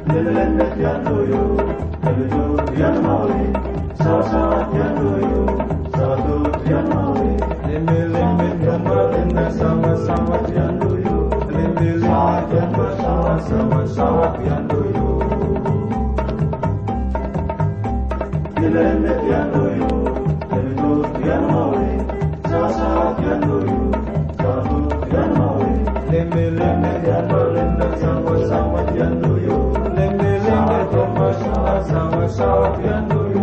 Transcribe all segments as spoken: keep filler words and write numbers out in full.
Lelelende pianoyo, lelujo pianoe, sawa sawa pianoyo, sawa tu pianoe. Leme leme pianoe, sawa sawa pianoyo, leme leme pianoe, sawa sawa sawa pianoyo. Lelelende pianoyo, lelujo pianoe, sawa sawa pianoyo, sawa tu pianoe. Leme leme pianoe, sawa sawa pianoyo. Sawa sawa pianoyo.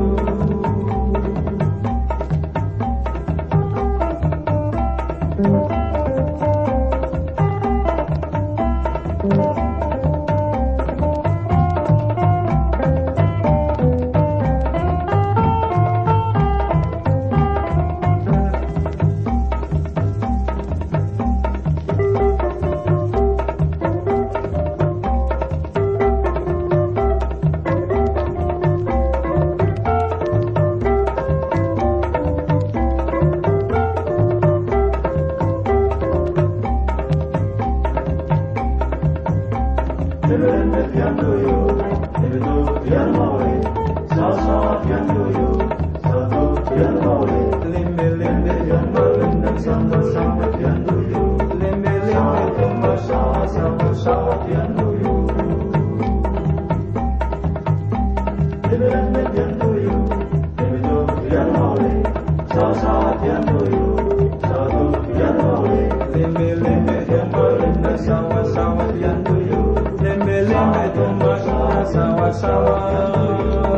Lelelende pianoyo, lelujo pianoe, sawa sawa pianoyo, sawa tu pianoe. Leme leme pianoe, sawa sawa pianoyo, leme leme pianoe, sawa sawa sawa pianoyo. Lelelende pianoyo, lelujo pianoe, sawa sawa pianoyo, sawa tu pianoe. Leme leme pianoe, sawa sawa pianoyo. Leme leme sawa sawa.